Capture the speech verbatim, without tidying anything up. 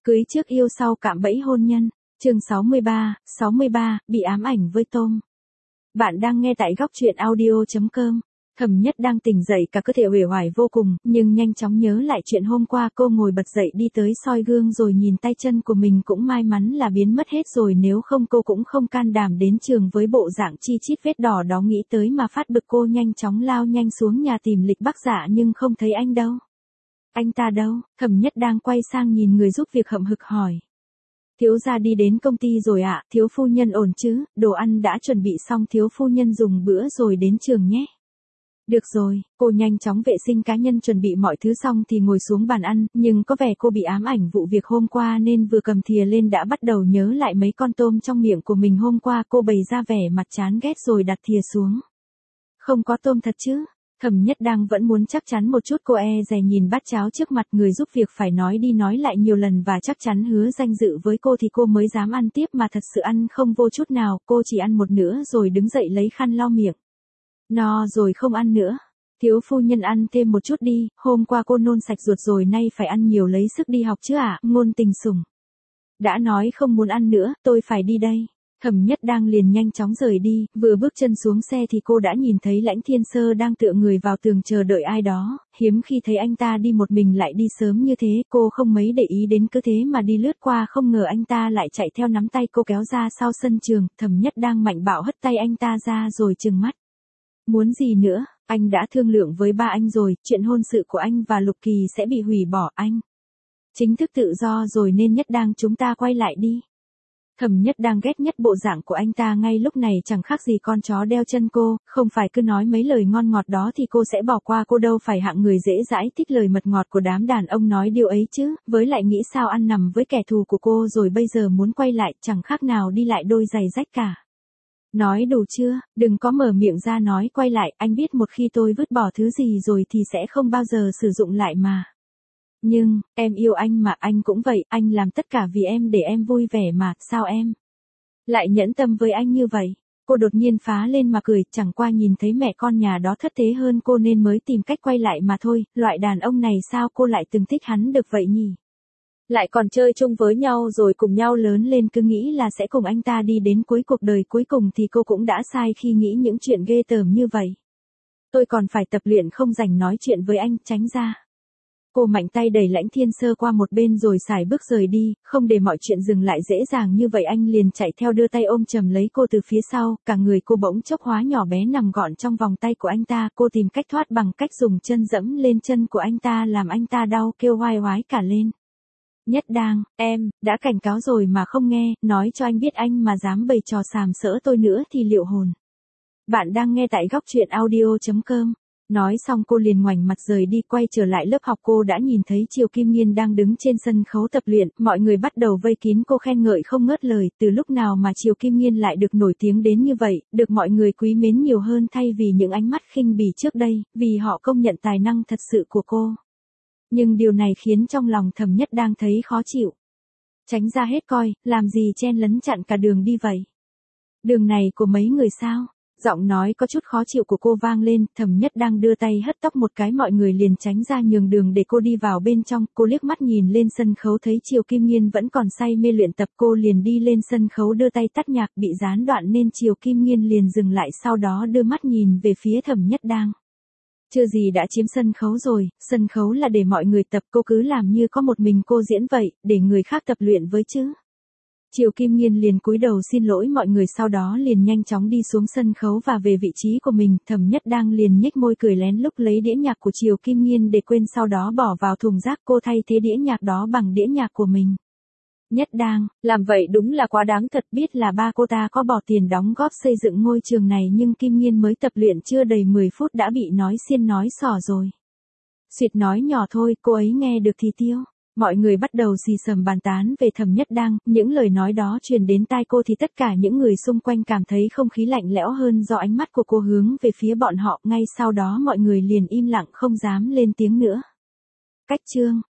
Cưới trước yêu sau cạm bẫy hôn nhân. Chương sáu mươi ba, sáu mươi ba, bị ám ảnh với tôm. Bạn đang nghe tại góc truyện audio chấm com. Thẩm Nhất đang tỉnh dậy cả cơ thể uể oải vô cùng, nhưng nhanh chóng nhớ lại chuyện hôm qua. Cô ngồi bật dậy đi tới soi gương rồi nhìn tay chân của mình, cũng may mắn là biến mất hết rồi, nếu không cô cũng không can đảm đến trường với bộ dạng chi chít vết đỏ đó. Nghĩ tới mà phát bực, cô nhanh chóng lao nhanh xuống nhà tìm Lịch Bắc Dạ nhưng không thấy anh đâu. Anh ta đâu? Thẩm Nhất đang quay sang nhìn người giúp việc hậm hực hỏi. Thiếu gia đi đến công ty rồi ạ. Thiếu phu nhân ổn chứ? Đồ ăn đã chuẩn bị xong, thiếu phu nhân dùng bữa rồi đến trường nhé. Được rồi, cô nhanh chóng vệ sinh cá nhân chuẩn bị mọi thứ xong thì ngồi xuống bàn ăn, nhưng có vẻ cô bị ám ảnh vụ việc hôm qua nên vừa cầm thìa lên đã bắt đầu nhớ lại mấy con tôm trong miệng của mình hôm qua. Cô bày ra vẻ mặt chán ghét rồi đặt thìa xuống. Không có tôm thật chứ? Thẩm Nhất đang vẫn muốn chắc chắn một chút. Cô e dè nhìn bát cháo trước mặt, người giúp việc phải nói đi nói lại nhiều lần và chắc chắn hứa danh dự với cô thì cô mới dám ăn tiếp, mà thật sự ăn không vô chút nào. Cô chỉ ăn một nửa rồi đứng dậy lấy khăn lau miệng. No rồi không ăn nữa. Thiếu phu nhân ăn thêm một chút đi, hôm qua cô nôn sạch ruột rồi, nay phải ăn nhiều lấy sức đi học chứ ạ. À? Ngôn Tình sủng. Đã nói không muốn ăn nữa, tôi phải đi đây. Thẩm Nhất đang liền nhanh chóng rời đi, vừa bước chân xuống xe thì cô đã nhìn thấy Lãnh Thiên Sơ đang tựa người vào tường chờ đợi ai đó. Hiếm khi thấy anh ta đi một mình lại đi sớm như thế, cô không mấy để ý đến, cứ thế mà đi lướt qua, không ngờ anh ta lại chạy theo nắm tay cô kéo ra sau sân trường. Thẩm Nhất đang mạnh bạo hất tay anh ta ra rồi trừng mắt. Muốn gì nữa? Anh đã thương lượng với ba anh rồi, chuyện hôn sự của anh và Lục Kỳ sẽ bị hủy bỏ. Anh chính thức tự do rồi nên Nhất đang chúng ta quay lại đi. Thẩm Nhất đang ghét nhất bộ dạng của anh ta ngay lúc này, chẳng khác gì con chó đeo chân cô. Không phải cứ nói mấy lời ngon ngọt đó thì cô sẽ bỏ qua, cô đâu phải hạng người dễ dãi thích lời mật ngọt của đám đàn ông nói điều ấy chứ. Với lại nghĩ sao ăn nằm với kẻ thù của cô rồi bây giờ muốn quay lại, chẳng khác nào đi lại đôi giày rách cả. Nói đủ chưa? Đừng có mở miệng ra nói quay lại, anh biết một khi tôi vứt bỏ thứ gì rồi thì sẽ không bao giờ sử dụng lại mà. Nhưng, em yêu anh mà, anh cũng vậy, anh làm tất cả vì em để em vui vẻ mà, sao em lại nhẫn tâm với anh như vậy? Cô đột nhiên phá lên mà cười, chẳng qua nhìn thấy mẹ con nhà đó thất thế hơn cô nên mới tìm cách quay lại mà thôi. Loại đàn ông này sao cô lại từng thích hắn được vậy nhỉ? Lại còn chơi chung với nhau rồi cùng nhau lớn lên, cứ nghĩ là sẽ cùng anh ta đi đến cuối cuộc đời, cuối cùng thì cô cũng đã sai khi nghĩ những chuyện ghê tởm như vậy. Tôi còn phải tập luyện, không rảnh nói chuyện với anh, tránh ra. Cô mạnh tay đẩy Lãnh Thiên Sơ qua một bên rồi sải bước rời đi, không để mọi chuyện dừng lại dễ dàng như vậy. Anh liền chạy theo đưa tay ôm chầm lấy cô từ phía sau, cả người cô bỗng chốc hóa nhỏ bé nằm gọn trong vòng tay của anh ta. Cô tìm cách thoát bằng cách dùng chân dẫm lên chân của anh ta làm anh ta đau kêu oai oái cả lên. Nhất đang, em, đã cảnh cáo rồi mà không nghe, nói cho anh biết anh mà dám bày trò sàm sỡ tôi nữa thì liệu hồn. Bạn đang nghe tại góc truyện audio chấm com. Nói xong cô liền ngoảnh mặt rời đi. Quay trở lại lớp học, cô đã nhìn thấy Triều Kim Nghiên đang đứng trên sân khấu tập luyện, mọi người bắt đầu vây kín cô khen ngợi không ngớt lời. Từ lúc nào mà Triều Kim Nghiên lại được nổi tiếng đến như vậy, được mọi người quý mến nhiều hơn thay vì những ánh mắt khinh bỉ trước đây, vì họ công nhận tài năng thật sự của cô. Nhưng điều này khiến trong lòng Thẩm Nhất đang thấy khó chịu. Tránh ra hết coi, làm gì chen lấn chặn cả đường đi vậy? Đường này của mấy người sao? Giọng nói có chút khó chịu của cô vang lên. Thẩm Nhất đang đưa tay hất tóc một cái, mọi người liền tránh ra nhường đường để cô đi vào bên trong. Cô liếc mắt nhìn lên sân khấu thấy Triều Kim Nghiên vẫn còn say mê luyện tập, cô liền đi lên sân khấu đưa tay tắt nhạc, bị gián đoạn nên Triều Kim Nghiên liền dừng lại, sau đó đưa mắt nhìn về phía Thẩm Nhất đang. Chưa gì đã chiếm sân khấu rồi, sân khấu là để mọi người tập, cô cứ làm như có một mình cô diễn vậy, để người khác tập luyện với chứ. Triều Kim Nghiên liền cúi đầu xin lỗi mọi người, sau đó liền nhanh chóng đi xuống sân khấu và về vị trí của mình. Thẩm Nhất đang liền nhếch môi cười lén lúc lấy đĩa nhạc của Triều Kim Nghiên để quên, sau đó bỏ vào thùng rác. Cô thay thế đĩa nhạc đó bằng đĩa nhạc của mình. Nhất đang, làm vậy đúng là quá đáng thật, biết là ba cô ta có bỏ tiền đóng góp xây dựng ngôi trường này nhưng Kim Nghiên mới tập luyện chưa đầy mười phút đã bị nói xiên nói xỏ rồi. Suýt nói nhỏ thôi, cô ấy nghe được thì tiêu. Mọi người bắt đầu xì xầm bàn tán về Thẩm Nhất đang, những lời nói đó truyền đến tai cô thì tất cả những người xung quanh cảm thấy không khí lạnh lẽo hơn do ánh mắt của cô hướng về phía bọn họ. Ngay sau đó mọi người liền im lặng không dám lên tiếng nữa. Cách chương